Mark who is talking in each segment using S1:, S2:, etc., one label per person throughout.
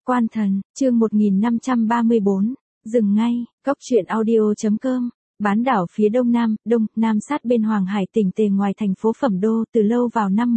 S1: Quan thần, chương 1534, dừng ngay, Cóc truyện audio.com. Bán đảo phía đông nam sát bên Hoàng Hải tỉnh Tề ngoài thành phố Phẩm Đô, từ lâu vào năm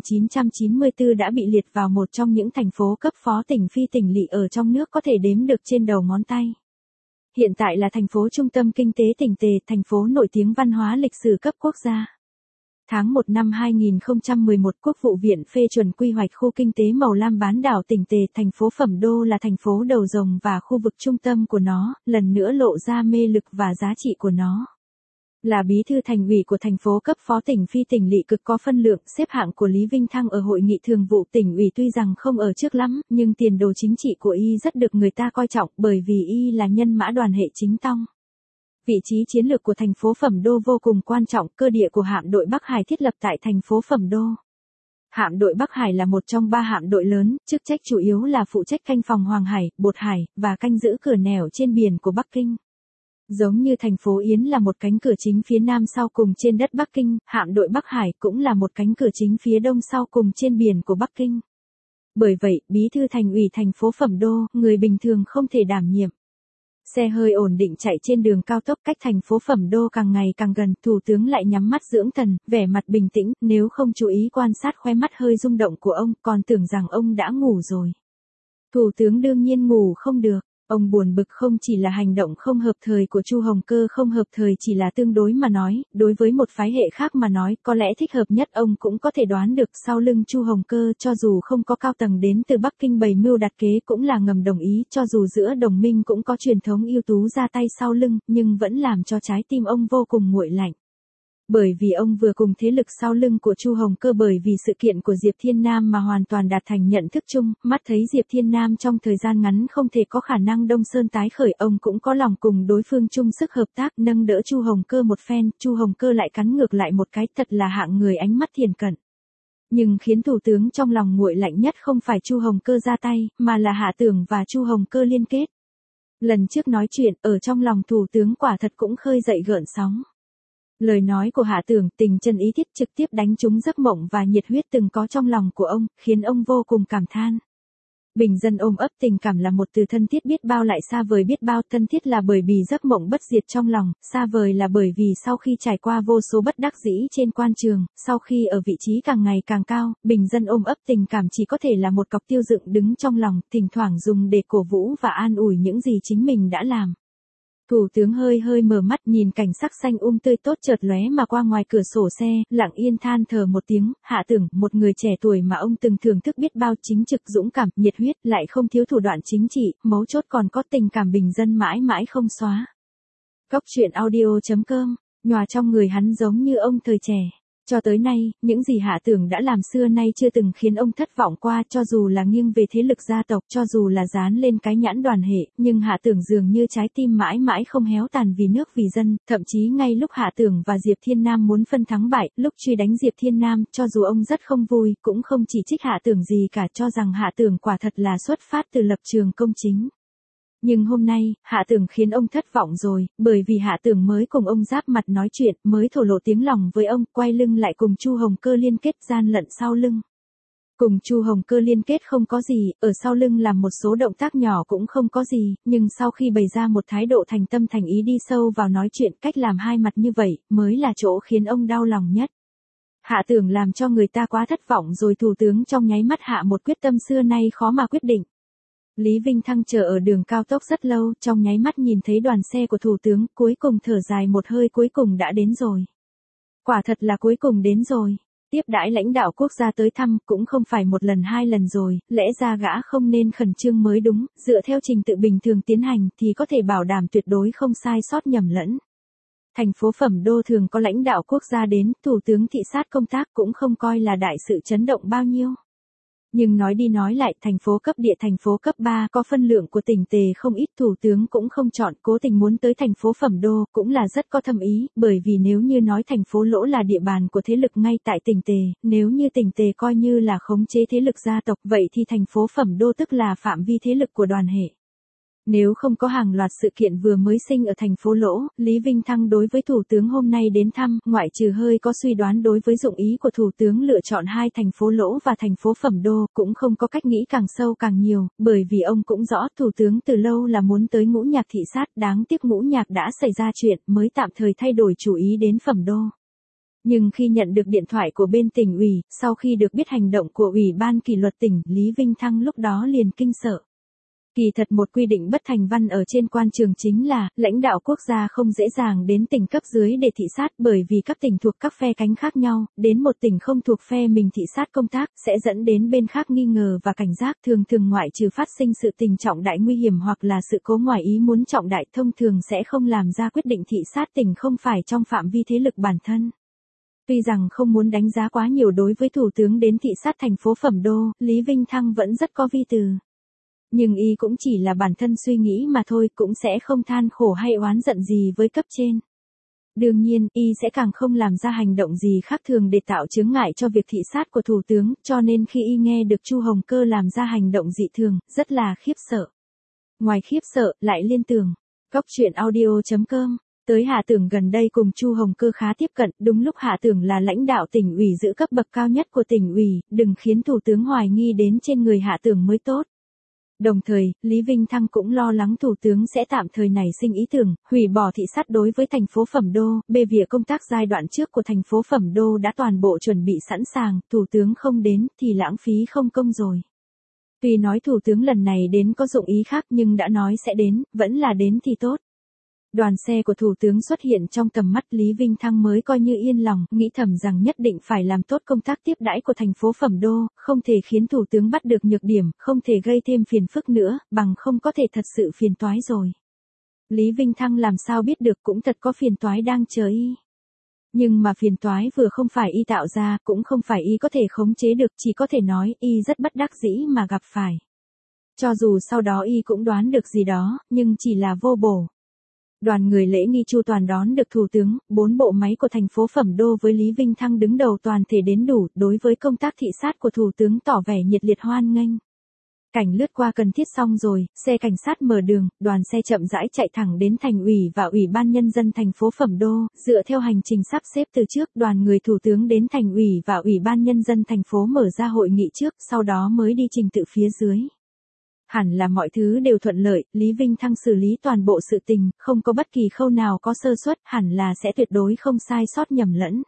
S1: 1994 đã bị liệt vào một trong những thành phố cấp phó tỉnh phi tỉnh lỵ ở trong nước có thể đếm được trên đầu ngón tay. Hiện tại là thành phố trung tâm kinh tế tỉnh Tề, thành phố nổi tiếng văn hóa lịch sử cấp quốc gia. Tháng 1 năm 2011, Quốc vụ viện phê chuẩn quy hoạch khu kinh tế màu lam bán đảo tỉnh Tề, thành phố Phẩm Đô là thành phố đầu rồng và khu vực trung tâm của nó, lần nữa lộ ra mê lực và giá trị của nó. Là bí thư thành ủy của thành phố cấp phó tỉnh phi tỉnh lỵ cực có phân lượng, xếp hạng của Lý Vinh Thăng ở hội nghị thường vụ tỉnh ủy tuy rằng không ở trước lắm, nhưng tiền đồ chính trị của y rất được người ta coi trọng bởi vì y là nhân mã đoàn hệ chính tông. Vị trí chiến lược của thành phố Phẩm Đô vô cùng quan trọng, cơ địa của hạm đội Bắc Hải thiết lập tại thành phố Phẩm Đô. Hạm đội Bắc Hải là một trong 3 hạm đội lớn, chức trách chủ yếu là phụ trách canh phòng Hoàng Hải, Bột Hải, và canh giữ cửa nẻo trên biển của Bắc Kinh. Giống như thành phố Yến là một cánh cửa chính phía nam sau cùng trên đất Bắc Kinh, hạm đội Bắc Hải cũng là một cánh cửa chính phía đông sau cùng trên biển của Bắc Kinh. Bởi vậy, bí thư thành ủy thành phố Phẩm Đô, người bình thường không thể đảm nhiệm. Xe hơi ổn định chạy trên đường cao tốc cách thành phố Phẩm Đô càng ngày càng gần, thủ tướng lại nhắm mắt dưỡng thần, vẻ mặt bình tĩnh, nếu không chú ý quan sát khóe mắt hơi rung động của ông, còn tưởng rằng ông đã ngủ rồi. Thủ tướng đương nhiên ngủ không được. Ông buồn bực không chỉ là hành động không hợp thời của Chu Hồng Cơ không hợp thời chỉ là tương đối mà nói, đối với một phái hệ khác mà nói có lẽ thích hợp nhất ông cũng có thể đoán được sau lưng Chu Hồng Cơ cho dù không có cao tầng đến từ Bắc Kinh bày mưu đặt kế cũng là ngầm đồng ý cho dù giữa đồng minh cũng có truyền thống ưu tú ra tay sau lưng nhưng vẫn làm cho trái tim ông vô cùng nguội lạnh. Bởi vì ông vừa cùng thế lực sau lưng của Chu Hồng Cơ bởi vì sự kiện của Diệp Thiên Nam mà hoàn toàn đạt thành nhận thức chung, mắt thấy Diệp Thiên Nam trong thời gian ngắn không thể có khả năng Đông Sơn tái khởi, ông cũng có lòng cùng đối phương chung sức hợp tác nâng đỡ Chu Hồng Cơ một phen, Chu Hồng Cơ lại cắn ngược lại một cái, thật là hạng người ánh mắt thiền cận. Nhưng khiến thủ tướng trong lòng nguội lạnh nhất không phải Chu Hồng Cơ ra tay, mà là Hạ Tưởng và Chu Hồng Cơ liên kết. Lần trước nói chuyện, ở trong lòng thủ tướng quả thật cũng khơi dậy gợn sóng. Lời nói của Hạ Tưởng, tình chân ý thiết trực tiếp đánh trúng giấc mộng và nhiệt huyết từng có trong lòng của ông, khiến ông vô cùng cảm than. Bình dân ôm ấp tình cảm là một từ thân thiết biết bao lại xa vời biết bao, thân thiết là bởi vì giấc mộng bất diệt trong lòng, xa vời là bởi vì sau khi trải qua vô số bất đắc dĩ trên quan trường, sau khi ở vị trí càng ngày càng cao, bình dân ôm ấp tình cảm chỉ có thể là một cọc tiêu dựng đứng trong lòng, thỉnh thoảng dùng để cổ vũ và an ủi những gì chính mình đã làm. Thủ tướng hơi mở mắt nhìn cảnh sắc xanh tươi tốt chợt lóe mà qua ngoài cửa sổ xe, lặng yên than thở một tiếng, Hạ Tưởng, một người trẻ tuổi mà ông từng thưởng thức biết bao, chính trực dũng cảm, nhiệt huyết, lại không thiếu thủ đoạn chính trị, mấu chốt còn có tình cảm bình dân mãi mãi không xóa. Cóc truyện audio.com, nhòa trong người hắn giống như ông thời trẻ. Cho tới nay, những gì Hạ Tưởng đã làm xưa nay chưa từng khiến ông thất vọng qua, cho dù là nghiêng về thế lực gia tộc, cho dù là dán lên cái nhãn đoàn hệ, nhưng Hạ Tưởng dường như trái tim mãi mãi không héo tàn vì nước vì dân, thậm chí ngay lúc Hạ Tưởng và Diệp Thiên Nam muốn phân thắng bại, lúc truy đánh Diệp Thiên Nam, cho dù ông rất không vui, cũng không chỉ trích Hạ Tưởng gì cả, cho rằng Hạ Tưởng quả thật là xuất phát từ lập trường công chính. Nhưng hôm nay, Hạ Tưởng khiến ông thất vọng rồi, bởi vì Hạ Tưởng mới cùng ông giáp mặt nói chuyện, mới thổ lộ tiếng lòng với ông, quay lưng lại cùng Chu Hồng Cơ liên kết gian lận sau lưng. Cùng Chu Hồng Cơ liên kết không có gì, ở sau lưng làm một số động tác nhỏ cũng không có gì, nhưng sau khi bày ra một thái độ thành tâm thành ý đi sâu vào nói chuyện, cách làm hai mặt như vậy, mới là chỗ khiến ông đau lòng nhất. Hạ Tưởng làm cho người ta quá thất vọng rồi, thủ tướng trong nháy mắt hạ một quyết tâm xưa nay khó mà quyết định. Lý Vinh Thăng chờ ở đường cao tốc rất lâu, trong nháy mắt nhìn thấy đoàn xe của thủ tướng, cuối cùng thở dài một hơi, cuối cùng đã đến rồi. Quả thật là cuối cùng đến rồi. Tiếp đãi lãnh đạo quốc gia tới thăm, cũng không phải một lần hai lần rồi, lẽ ra gã không nên khẩn trương mới đúng, dựa theo trình tự bình thường tiến hành thì có thể bảo đảm tuyệt đối không sai sót nhầm lẫn. Thành phố Phẩm Đô thường có lãnh đạo quốc gia đến, thủ tướng thị sát công tác cũng không coi là đại sự chấn động bao nhiêu. Nhưng nói đi nói lại, thành phố cấp địa thành phố cấp 3 có phân lượng của tỉnh Tề không ít, thủ tướng cũng không chọn, cố tình muốn tới thành phố Phẩm Đô, cũng là rất có thâm ý, bởi vì nếu như nói thành phố Lỗ là địa bàn của thế lực ngay tại tỉnh Tề, nếu như tỉnh Tề coi như là khống chế thế lực gia tộc, vậy thì thành phố Phẩm Đô tức là phạm vi thế lực của đoàn hệ. Nếu không có hàng loạt sự kiện vừa mới sinh ở thành phố Lỗ, Lý Vinh Thăng đối với Thủ tướng hôm nay đến thăm, ngoại trừ hơi có suy đoán đối với dụng ý của Thủ tướng lựa chọn hai thành phố Lỗ và thành phố Phẩm Đô, cũng không có cách nghĩ càng sâu càng nhiều, bởi vì ông cũng rõ Thủ tướng từ lâu là muốn tới Ngũ Nhạc thị sát, đáng tiếc Ngũ Nhạc đã xảy ra chuyện, mới tạm thời thay đổi chủ ý đến Phẩm Đô. Nhưng khi nhận được điện thoại của bên tỉnh ủy, sau khi được biết hành động của Ủy ban kỷ luật tỉnh, Lý Vinh Thăng lúc đó liền kinh sợ. Kỳ thật một quy định bất thành văn ở trên quan trường chính là, lãnh đạo quốc gia không dễ dàng đến tỉnh cấp dưới để thị sát bởi vì các tỉnh thuộc các phe cánh khác nhau, đến một tỉnh không thuộc phe mình thị sát công tác, sẽ dẫn đến bên khác nghi ngờ và cảnh giác, thường thường ngoại trừ phát sinh sự tình trọng đại nguy hiểm hoặc là sự cố ngoài ý muốn trọng đại, thông thường sẽ không làm ra quyết định thị sát tỉnh không phải trong phạm vi thế lực bản thân. Tuy rằng không muốn đánh giá quá nhiều đối với Thủ tướng đến thị sát thành phố Phẩm Đô, Lý Vinh Thăng vẫn rất có vi từ. Nhưng y cũng chỉ là bản thân suy nghĩ mà thôi, cũng sẽ không than khổ hay oán giận gì với cấp trên. Đương nhiên, y sẽ càng không làm ra hành động gì khác thường để tạo chướng ngại cho việc thị sát của Thủ tướng, cho nên khi y nghe được Chu Hồng Cơ làm ra hành động dị thường, rất là khiếp sợ. Ngoài khiếp sợ, lại liên tưởng. Cóc truyện audio.com. Tới Hạ Tưởng gần đây cùng Chu Hồng Cơ khá tiếp cận, đúng lúc Hạ Tưởng là lãnh đạo tỉnh ủy giữ cấp bậc cao nhất của tỉnh ủy, đừng khiến Thủ tướng hoài nghi đến trên người Hạ Tưởng mới tốt. Đồng thời, Lý Vinh Thăng cũng lo lắng Thủ tướng sẽ tạm thời nảy sinh ý tưởng, hủy bỏ thị sát đối với thành phố Phẩm Đô, bê vỉa công tác giai đoạn trước của thành phố Phẩm Đô đã toàn bộ chuẩn bị sẵn sàng, Thủ tướng không đến thì lãng phí không công rồi. Tuy nói Thủ tướng lần này đến có dụng ý khác nhưng đã nói sẽ đến, vẫn là đến thì tốt. Đoàn xe của Thủ tướng xuất hiện trong tầm mắt, Lý Vinh Thăng mới coi như yên lòng, nghĩ thầm rằng nhất định phải làm tốt công tác tiếp đãi của thành phố Phẩm Đô, không thể khiến Thủ tướng bắt được nhược điểm, không thể gây thêm phiền phức nữa, bằng không có thể thật sự phiền toái rồi. Lý Vinh Thăng làm sao biết được cũng thật có phiền toái đang chờ y. Nhưng mà phiền toái vừa không phải y tạo ra, cũng không phải y có thể khống chế được, chỉ có thể nói y rất bất đắc dĩ mà gặp phải. Cho dù sau đó y cũng đoán được gì đó, nhưng chỉ là vô bổ. Đoàn người lễ nghi chu toàn đón được Thủ tướng, 4 bộ máy của thành phố Phẩm Đô với Lý Vinh Thăng đứng đầu toàn thể đến đủ, đối với công tác thị sát của Thủ tướng tỏ vẻ nhiệt liệt hoan nghênh. Cảnh lướt qua cần thiết xong rồi, xe cảnh sát mở đường, đoàn xe chậm rãi chạy thẳng đến thành ủy và Ủy ban Nhân dân thành phố Phẩm Đô, dựa theo hành trình sắp xếp từ trước, đoàn người Thủ tướng đến thành ủy và Ủy ban Nhân dân thành phố mở ra hội nghị trước, sau đó mới đi trình tự phía dưới. Hẳn là mọi thứ đều thuận lợi, Lý Vinh Thăng xử lý toàn bộ sự tình, không có bất kỳ khâu nào có sơ suất, hẳn là sẽ tuyệt đối không sai sót nhầm lẫn.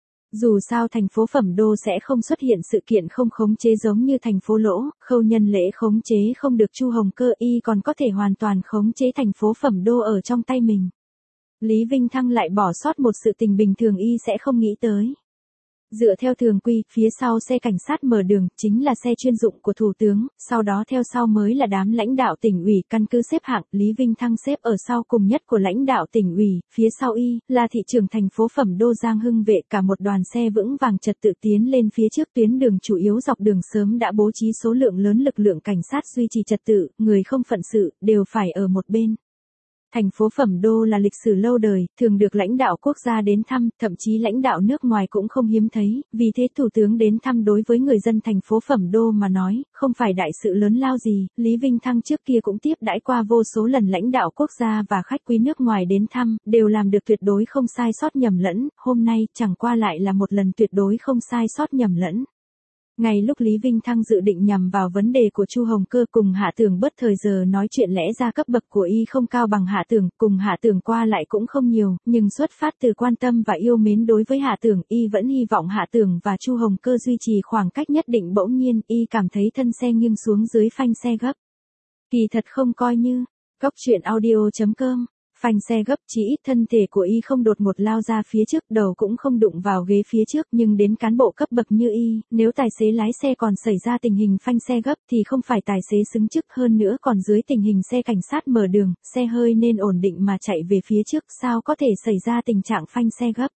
S1: Dù sao thành phố Phẩm Đô sẽ không xuất hiện sự kiện không khống chế giống như thành phố Lỗ, khâu nhân lễ khống chế không được Chu Hồng Cơ, y còn có thể hoàn toàn khống chế thành phố Phẩm Đô ở trong tay mình. Lý Vinh Thăng lại bỏ sót một sự tình bình thường y sẽ không nghĩ tới. Dựa theo thường quy, phía sau xe cảnh sát mở đường, chính là xe chuyên dụng của Thủ tướng, sau đó theo sau mới là đám lãnh đạo tỉnh ủy, căn cứ xếp hạng, Lý Vinh Thăng xếp ở sau cùng nhất của lãnh đạo tỉnh ủy, phía sau y, là thị trưởng thành phố Phẩm Đô Giang Hưng Vệ, cả một đoàn xe vững vàng trật tự tiến lên phía trước, tuyến đường chủ yếu dọc đường sớm đã bố trí số lượng lớn lực lượng cảnh sát duy trì trật tự, người không phận sự, đều phải ở một bên. Thành phố Phẩm Đô là lịch sử lâu đời, thường được lãnh đạo quốc gia đến thăm, thậm chí lãnh đạo nước ngoài cũng không hiếm thấy, vì thế Thủ tướng đến thăm đối với người dân thành phố Phẩm Đô mà nói, không phải đại sự lớn lao gì, Lý Vinh Thăng trước kia cũng tiếp đãi qua vô số lần lãnh đạo quốc gia và khách quý nước ngoài đến thăm, đều làm được tuyệt đối không sai sót nhầm lẫn, hôm nay chẳng qua lại là một lần tuyệt đối không sai sót nhầm lẫn. Ngay lúc Lý Vinh Thăng dự định nhằm vào vấn đề của Chu Hồng Cơ cùng Hạ Tưởng bớt thời giờ nói chuyện lẽ ra cấp bậc của y không cao bằng Hạ Tưởng, cùng Hạ Tưởng qua lại cũng không nhiều, nhưng xuất phát từ quan tâm và yêu mến đối với Hạ Tưởng, y vẫn hy vọng Hạ Tưởng và Chu Hồng Cơ duy trì khoảng cách nhất định, bỗng nhiên, y cảm thấy thân xe nghiêng xuống dưới phanh xe gấp. Kỳ thật không coi như, Cóc truyện audio.com. Phanh xe gấp, chỉ ít thân thể của y không đột ngột lao ra phía trước, đầu cũng không đụng vào ghế phía trước, nhưng đến cán bộ cấp bậc như y, nếu tài xế lái xe còn xảy ra tình hình phanh xe gấp thì không phải tài xế xứng chức, hơn nữa còn dưới tình hình xe cảnh sát mở đường, xe hơi nên ổn định mà chạy về phía trước, sao có thể xảy ra tình trạng phanh xe gấp.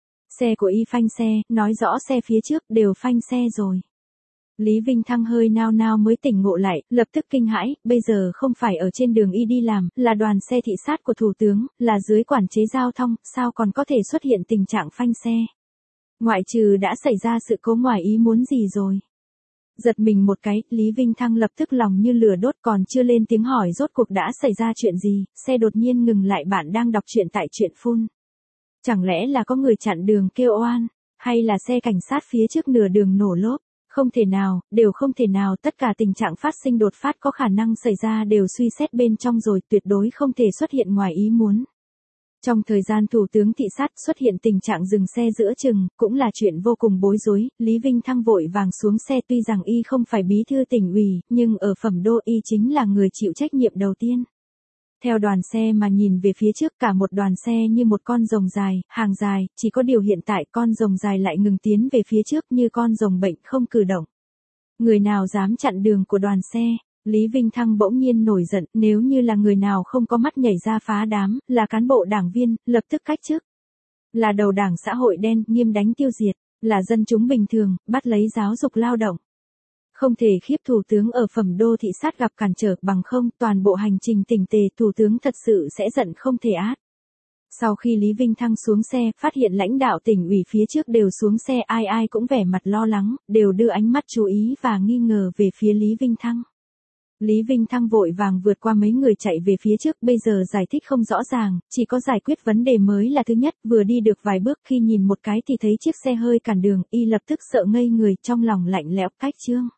S1: Xe của y phanh xe, nói rõ xe phía trước đều phanh xe rồi. Lý Vinh Thăng hơi nao nao mới tỉnh ngộ lại, lập tức kinh hãi, bây giờ không phải ở trên đường y đi làm, là đoàn xe thị sát của Thủ tướng, là dưới quản chế giao thông, sao còn có thể xuất hiện tình trạng phanh xe. Ngoại trừ đã xảy ra sự cố ngoài ý muốn gì rồi. Giật mình một cái, Lý Vinh Thăng lập tức lòng như lửa đốt, còn chưa lên tiếng hỏi rốt cuộc đã xảy ra chuyện gì, xe đột nhiên ngừng lại. Bạn đang đọc truyện tại truyện phun. Chẳng lẽ là có người chặn đường kêu oan, hay là xe cảnh sát phía trước nửa đường nổ lốp? Không thể nào, đều không thể nào, tất cả tình trạng phát sinh đột phát có khả năng xảy ra đều suy xét bên trong rồi, tuyệt đối không thể xuất hiện ngoài ý muốn. Trong thời gian Thủ tướng thị sát xuất hiện tình trạng dừng xe giữa chừng, cũng là chuyện vô cùng bối rối. Lý Vinh Thăng vội vàng xuống xe, tuy rằng y không phải bí thư tỉnh ủy, nhưng ở Phẩm Đô y chính là người chịu trách nhiệm đầu tiên. Theo đoàn xe mà nhìn về phía trước, cả một đoàn xe như một con rồng dài, hàng dài, chỉ có điều hiện tại con rồng dài lại ngừng tiến về phía trước như con rồng bệnh không cử động. Người nào dám chặn đường của đoàn xe? Lý Vinh Thăng bỗng nhiên nổi giận, nếu như là người nào không có mắt nhảy ra phá đám, là cán bộ đảng viên, lập tức cách chức. Là đầu đảng xã hội đen, nghiêm đánh tiêu diệt, là dân chúng bình thường, bắt lấy giáo dục lao động. Không thể khiếp Thủ tướng ở Phẩm Đô thị sát gặp cản trở, bằng không toàn bộ hành trình tỉnh tề Thủ tướng thật sự sẽ giận không thể át. Sau khi Lý Vinh Thăng xuống xe, phát hiện lãnh đạo tỉnh ủy phía trước đều xuống xe, ai ai cũng vẻ mặt lo lắng, đều đưa ánh mắt chú ý và nghi ngờ về phía Lý Vinh Thăng. Lý Vinh Thăng vội vàng vượt qua mấy người chạy về phía trước, bây giờ giải thích không rõ ràng, chỉ có giải quyết vấn đề mới là thứ nhất. Vừa đi được vài bước, khi nhìn một cái thì thấy chiếc xe hơi cản đường, y lập tức sợ ngây người, trong lòng lạnh lẽo. Cách chương